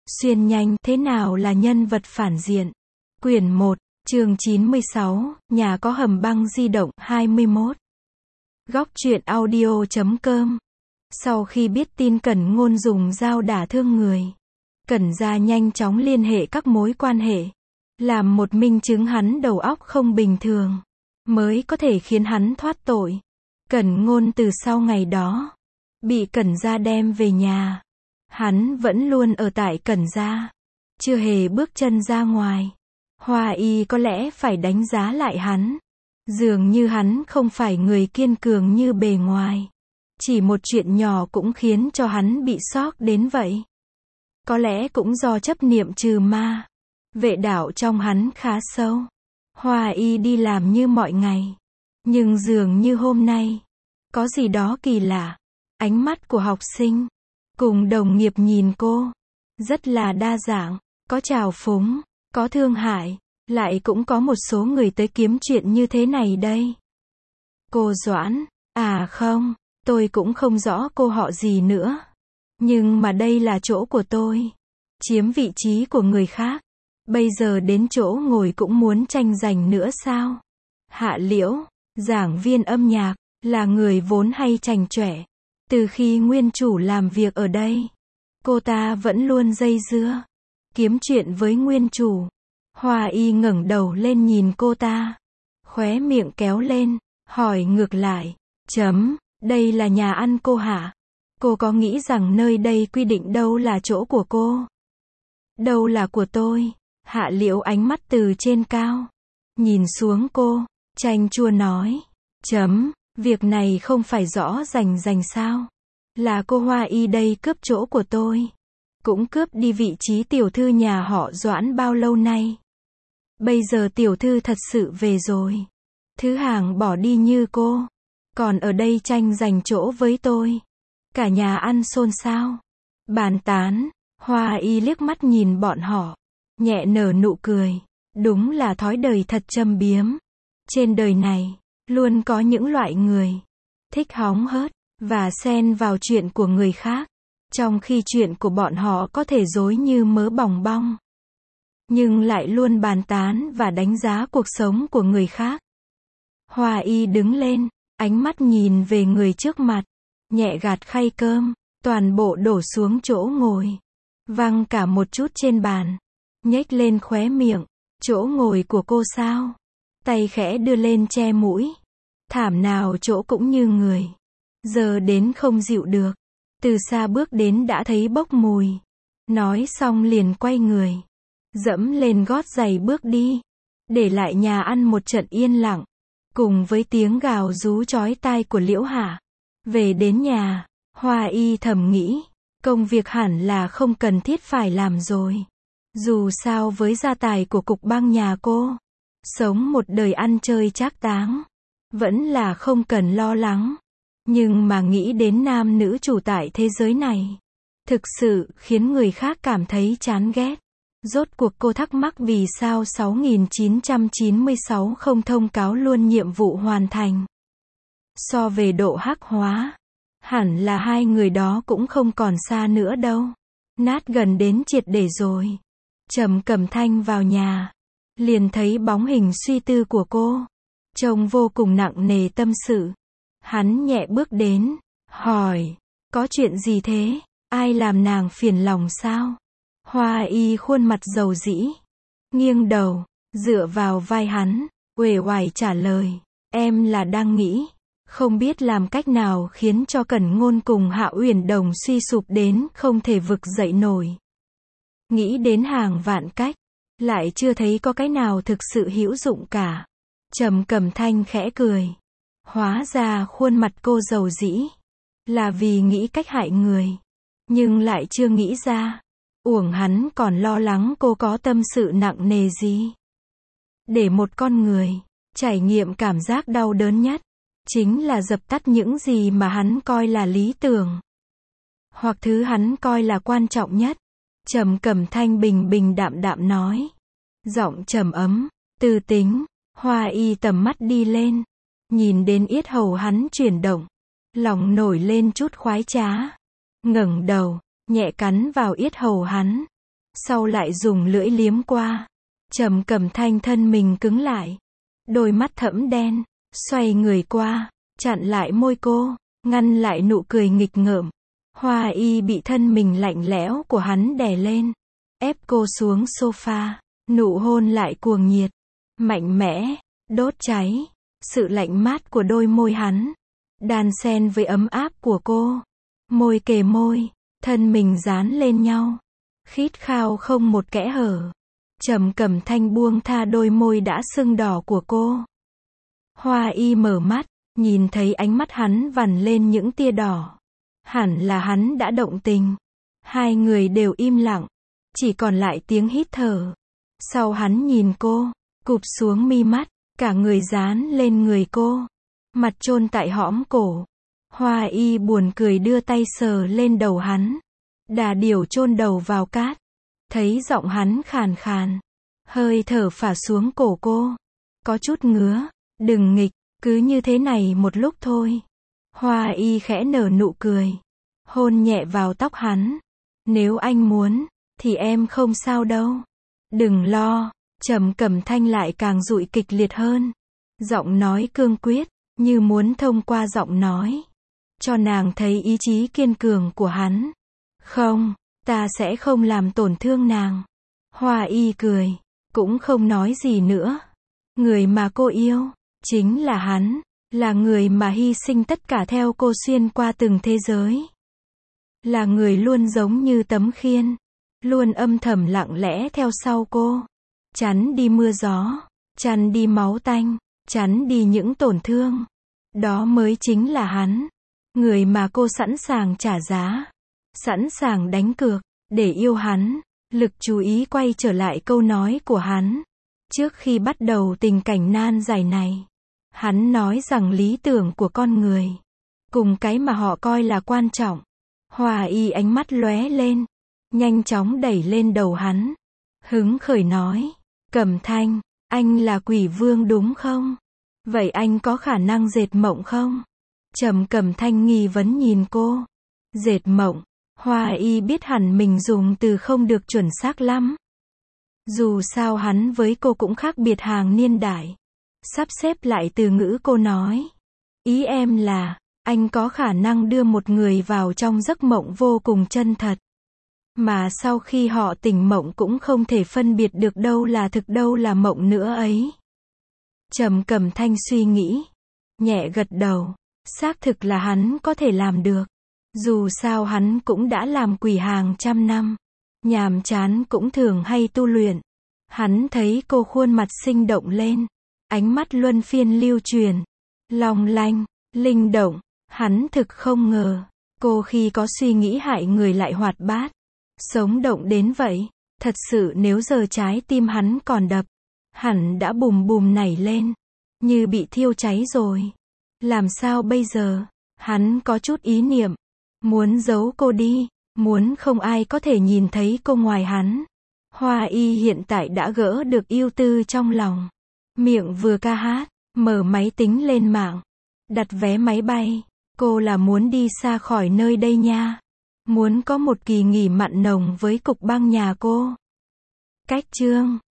Xuyên nhanh, thế nào là nhân vật phản diện? Quyển 1, chương 96, nhà có hầm băng di động, 21. Góc truyện audio.com. Sau khi biết tin Cẩn Ngôn dùng dao đả thương người, Cẩn gia nhanh chóng liên hệ các mối quan hệ, làm một minh chứng hắn đầu óc không bình thường, mới có thể khiến hắn thoát tội. Cẩn Ngôn từ sau ngày đó, bị Cẩn gia đem về nhà. Hắn vẫn luôn ở tại Cẩn gia, chưa hề bước chân ra ngoài. Hoa Y có lẽ phải đánh giá lại hắn. Dường như hắn không phải người kiên cường như bề ngoài. Chỉ một chuyện nhỏ cũng khiến cho hắn bị sốc đến vậy. Có lẽ cũng do chấp niệm trừ ma. Vệ đạo trong hắn khá sâu. Hoa Y đi làm như mọi ngày. Nhưng dường như hôm nay, có gì đó kỳ lạ. Ánh mắt của học sinh cùng đồng nghiệp nhìn cô, rất là đa dạng, có trào phúng, có thương hại, lại cũng có một số người tới kiếm chuyện như thế này đây. Cô Doãn, à không, tôi cũng không rõ cô họ gì nữa. Nhưng mà đây là chỗ của tôi. Chiếm vị trí của người khác. Bây giờ đến chỗ ngồi cũng muốn tranh giành nữa sao? Hạ Liễu, giảng viên âm nhạc, là người vốn hay chảnh chọe. Từ khi nguyên chủ làm việc ở đây, cô ta vẫn luôn dây dưa, kiếm chuyện với nguyên chủ. Hoa Y ngẩng đầu lên nhìn cô ta, khóe miệng kéo lên, hỏi ngược lại, đây là nhà ăn cô hả? Cô có nghĩ rằng nơi đây quy định đâu là chỗ của cô? Đâu là của tôi? Hạ Liễu ánh mắt từ trên cao, nhìn xuống cô, chanh chua nói, việc này không phải rõ rành sao? Là cô Hoa Y đây cướp chỗ của tôi. Cũng cướp đi vị trí tiểu thư nhà họ Doãn bao lâu nay. Bây giờ tiểu thư thật sự về rồi. Thứ hàng bỏ đi như cô. Còn ở đây tranh giành chỗ với tôi. Cả nhà ăn xôn xao. Bàn tán. Hoa Y liếc mắt nhìn bọn họ. Nhẹ nở nụ cười. Đúng là thói đời thật châm biếm. Trên đời này, luôn có những loại người thích hóng hớt và xen vào chuyện của người khác, trong khi chuyện của bọn họ có thể dối như mớ bòng bong, nhưng lại luôn bàn tán và đánh giá cuộc sống của người khác. Hoa Y đứng lên, ánh mắt nhìn về người trước mặt, nhẹ gạt khay cơm, toàn bộ đổ xuống chỗ ngồi, văng cả một chút trên bàn, nhếch lên khóe miệng, chỗ ngồi của cô sao? Tay khẽ đưa lên che mũi, thảm nào chỗ cũng như người. Giờ đến không dịu được. Từ xa bước đến đã thấy bốc mùi. Nói xong liền quay người, dẫm lên gót giày bước đi. Để lại nhà ăn một trận yên lặng. Cùng với tiếng gào rú chói tai của Liễu Hạ. Về đến nhà, Hoa Y thầm nghĩ, công việc hẳn là không cần thiết phải làm rồi. Dù sao với gia tài của cục băng nhà cô, sống một đời ăn chơi trác táng, vẫn là không cần lo lắng. Nhưng mà nghĩ đến nam nữ chủ tại thế giới này, thực sự khiến người khác cảm thấy chán ghét. Rốt cuộc cô thắc mắc vì sao 6996 không thông cáo luôn nhiệm vụ hoàn thành. So về độ hắc hóa, hẳn là hai người đó cũng không còn xa nữa đâu. Nát gần đến triệt để rồi. Trầm Cẩm Thanh vào nhà, liền thấy bóng hình suy tư của cô, trông vô cùng nặng nề tâm sự. Hắn nhẹ bước đến, hỏi, có chuyện gì thế? Ai làm nàng phiền lòng sao? Hoa Y khuôn mặt dầu dĩ, nghiêng đầu, dựa vào vai hắn, uể oải trả lời, em là đang nghĩ, không biết làm cách nào khiến cho Cẩn Ngôn cùng Hạ Uyển Đồng suy sụp đến không thể vực dậy nổi. Nghĩ đến hàng vạn cách, lại chưa thấy có cái nào thực sự hữu dụng cả. Trầm Cẩm Thanh khẽ cười. Hóa ra khuôn mặt cô dầu dĩ, là vì nghĩ cách hại người, nhưng lại chưa nghĩ ra, uổng hắn còn lo lắng cô có tâm sự nặng nề gì. Để một con người, trải nghiệm cảm giác đau đớn nhất, chính là dập tắt những gì mà hắn coi là lý tưởng, hoặc thứ hắn coi là quan trọng nhất. Trầm Cẩm Thanh bình bình đạm đạm nói, giọng trầm ấm, tư tính. Hoa Y tầm mắt đi lên, nhìn đến yết hầu hắn chuyển động, lòng nổi lên chút khoái trá, ngẩng đầu, nhẹ cắn vào yết hầu hắn, sau lại dùng lưỡi liếm qua. Trầm Cẩm Thanh thân mình cứng lại. Đôi mắt thẫm đen, xoay người qua, chặn lại môi cô, ngăn lại nụ cười nghịch ngợm. Hoa Y bị thân mình lạnh lẽo của hắn đè lên, ép cô xuống sofa, nụ hôn lại cuồng nhiệt, mạnh mẽ, đốt cháy. Sự lạnh mát của đôi môi hắn, đan xen với ấm áp của cô. Môi kề môi, thân mình dán lên nhau, khít khao không một kẽ hở. Trầm Cẩm Thanh buông tha đôi môi đã sưng đỏ của cô. Hoa Y mở mắt, nhìn thấy ánh mắt hắn vằn lên những tia đỏ. Hẳn là hắn đã động tình. Hai người đều im lặng, chỉ còn lại tiếng hít thở. Sau hắn nhìn cô, cụp xuống mi mắt, cả người dán lên người cô, mặt chôn tại hõm cổ. Hoa Y buồn cười đưa tay sờ lên đầu hắn. Đà điểu chôn đầu vào cát, thấy giọng hắn khàn khàn, hơi thở phả xuống cổ cô. Có chút ngứa, đừng nghịch, cứ như thế này một lúc thôi. Hoa Y khẽ nở nụ cười, hôn nhẹ vào tóc hắn. Nếu anh muốn, thì em không sao đâu. Đừng lo. Trầm Cẩm Thanh lại càng dụi kịch liệt hơn. Giọng nói cương quyết, như muốn thông qua giọng nói, cho nàng thấy ý chí kiên cường của hắn. Không, ta sẽ không làm tổn thương nàng. Hoa Y cười, cũng không nói gì nữa. Người mà cô yêu, chính là hắn, là người mà hy sinh tất cả theo cô xuyên qua từng thế giới. Là người luôn giống như tấm khiên, luôn âm thầm lặng lẽ theo sau cô. Chắn đi mưa gió, chắn đi máu tanh, chắn đi những tổn thương. Đó mới chính là hắn. Người mà cô sẵn sàng trả giá, sẵn sàng đánh cược, để yêu hắn. Lực chú ý quay trở lại câu nói của hắn. Trước khi bắt đầu tình cảnh nan giải này, hắn nói rằng lý tưởng của con người, cùng cái mà họ coi là quan trọng. Hoa Y ánh mắt lóe lên, nhanh chóng đẩy lên đầu hắn. Hứng khởi nói, Cẩm Thanh, anh là quỷ vương đúng không? Vậy anh có khả năng dệt mộng không? Trầm Cẩm Thanh nghi vấn nhìn cô. Dệt mộng. Hoa Y biết hẳn mình dùng từ không được chuẩn xác lắm. Dù sao hắn với cô cũng khác biệt hàng niên đại. Sắp xếp lại từ ngữ cô nói. Ý em là, anh có khả năng đưa một người vào trong giấc mộng vô cùng chân thật, mà sau khi họ tỉnh mộng cũng không thể phân biệt được đâu là thực đâu là mộng nữa ấy. Trầm Cẩm Thanh suy nghĩ, nhẹ gật đầu. Xác thực là hắn có thể làm được. Dù sao hắn cũng đã làm quỷ hàng trăm năm, nhàm chán cũng thường hay tu luyện. Hắn thấy cô khuôn mặt sinh động lên, ánh mắt luân phiên lưu truyền, long lanh, linh động. Hắn thực không ngờ, cô khi có suy nghĩ hại người lại hoạt bát, sống động đến vậy. Thật sự nếu giờ trái tim hắn còn đập, hẳn đã bùm bùm nảy lên, như bị thiêu cháy rồi. Làm sao bây giờ? Hắn có chút ý niệm, muốn giấu cô đi, muốn không ai có thể nhìn thấy cô ngoài hắn. Hoa Y hiện tại đã gỡ được ưu tư trong lòng. Miệng vừa ca hát, mở máy tính lên mạng, đặt vé máy bay. Cô là muốn đi xa khỏi nơi đây nha. Muốn có một kỳ nghỉ mặn nồng với cục băng nhà cô. Cách chương